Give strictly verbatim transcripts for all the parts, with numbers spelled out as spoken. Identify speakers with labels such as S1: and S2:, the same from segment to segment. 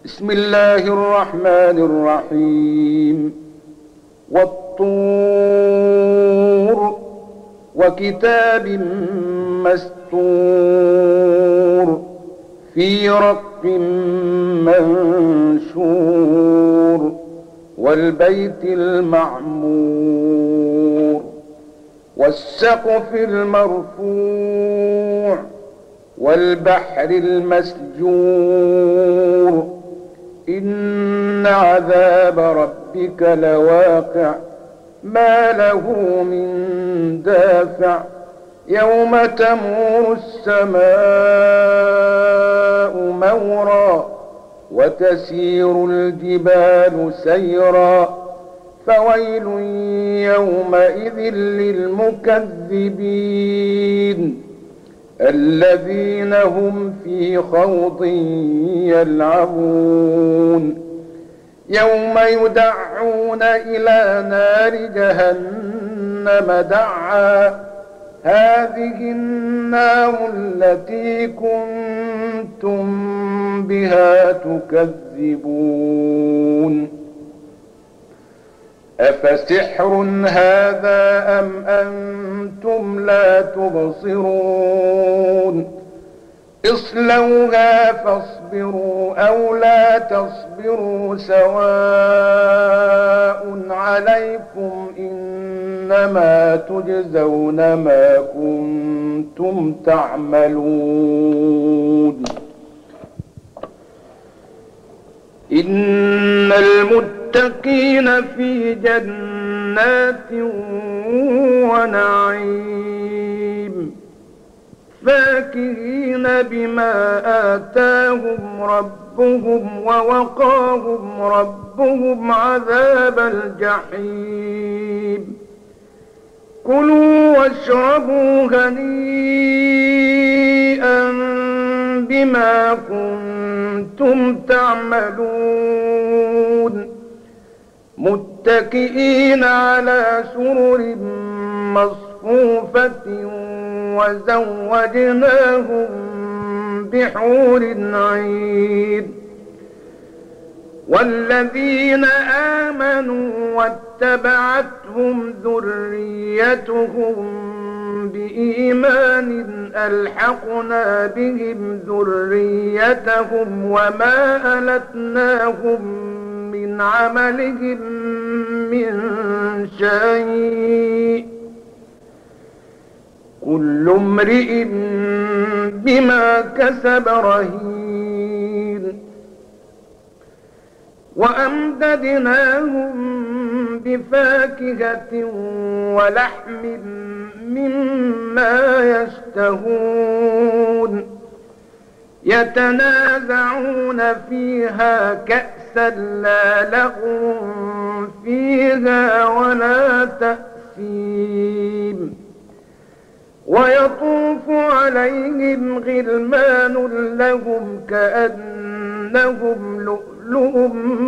S1: بسم الله الرحمن الرحيم والطور وكتاب مستور في رق منشور والبيت المعمور والسقف المرفوع والبحر المسجور إن عذاب ربك لواقع ما له من دافع يوم تمور السماء مورا وتسير الجبال سيرا فويل يومئذ للمكذبين الذين هم في خوض يلعبون يوم يدعون إلى نار جهنم دعا هذه النار التي كنتم بها تكذبون أفسحر هذا أم أنتم لا تبصرون اصلوها فاصبروا أو لا تصبروا سواء عليكم إنما تجزون ما كنتم تعملون إن المتقين في جنات ونعيم فاكهين بما آتاهم ربهم ووقاهم ربهم عذاب الجحيم كلوا واشربوا هنيئا بما كنتم تعملون متكئين على سرر مصفوفة وزوجناهم بحور عين والذين آمنوا واتبعتهم ذريتهم بإيمان ألحقنا بهم ذريتهم وما ألتناهم من عملهم من شيء كل امرئ بما كسب رهين وأمددناهم بفاكهة ولحم مما يشتهون يتنازعون فيها كأسا لا لغو فيها ولا تأثيم ويطوف عليهم غلمان لهم كأنهم لؤلؤ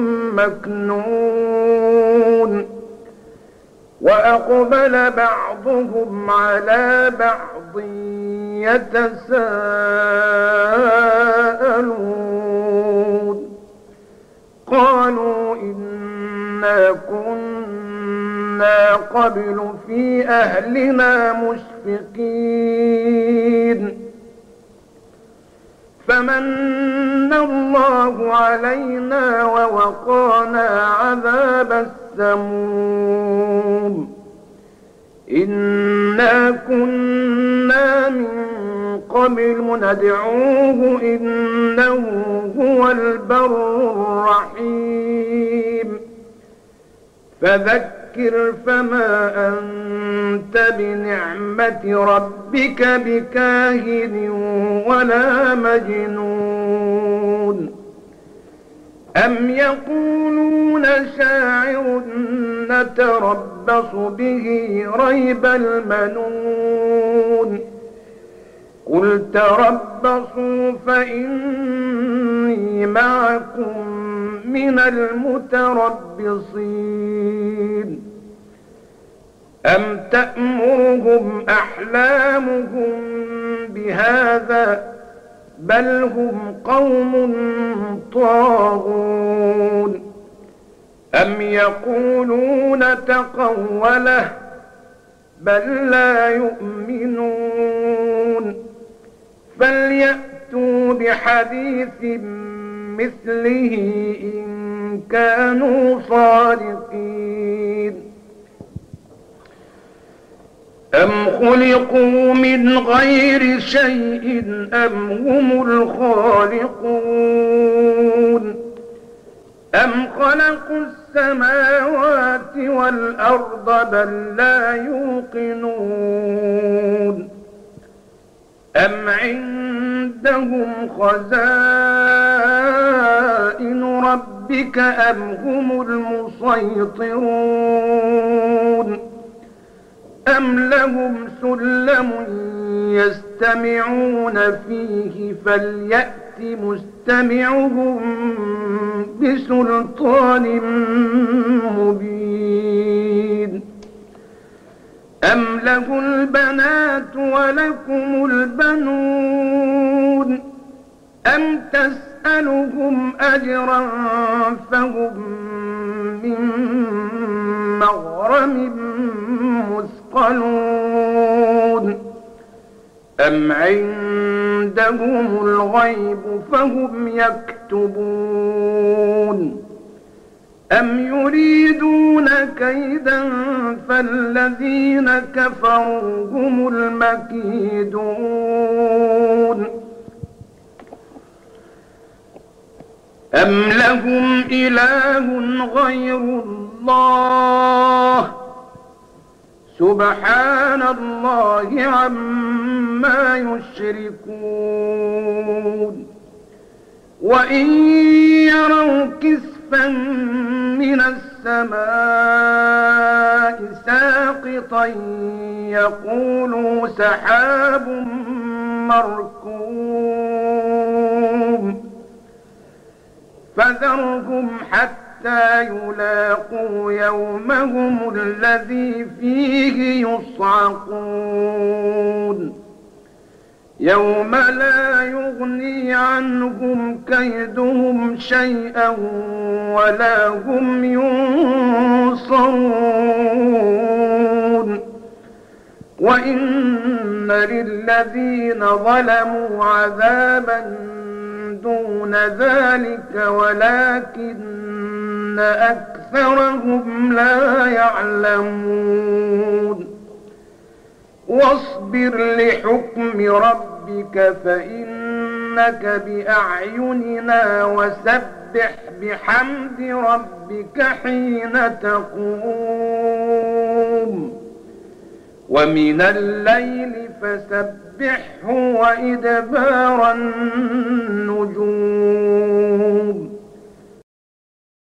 S1: مكنون وأقبل بعضهم على بعض يتساءلون قالوا إنا كنا قبل في أهلنا مشفقين فمن الله علينا ووقانا عذاب السموم إنا كنا من قبل ندعوه إنه هو البر الرحيم فذكر فما أنت بنعمة ربك بكاهن ولا مجنون أم يقولون شاعر نتربص به ريب المنون قل تربصوا فإني معكم من المتربصين أم تأمرهم أحلامهم بهذا بل هم قوم طاغون أم يقولون تقوله بل لا يؤمنون فليأتوا بحديث مثله إن كانوا صادقين أم خلقوا من غير شيء أم هم الخالقون أم خلقوا السماوات والأرض بل لا يوقنون أم عندهم خزائن ربك أم هم المسيطرون أم لهم سلم يستمعون فيه فليأت مستمعهم بسلطان مبين أم له البنات ولكم البنون أم تسألهم أجرا فهم من مغرم مثقلون أم عندهم الغيب فهم يكتبون أم يريدون كيدا فالذين كفروا هم المكيدون أم لهم إله غير الله سبحان الله عما يشركون وإن يروا كسفا من السماء ساقطا يقولوا سحاب مركوم فذرهم حتى يلاقوا يومهم الذي فيه يصعقون يوم لا يغني عنهم كيدهم شيئا ولا هم ينصرون وإن للذين ظلموا عذابا دون ذلك ولكن أكثرهم لا يعلمون واصبر لحكم ربك فإنك بأعيننا وسبح بحمد ربك حين تقوم ومن الليل فسبحه وإدبار النجوم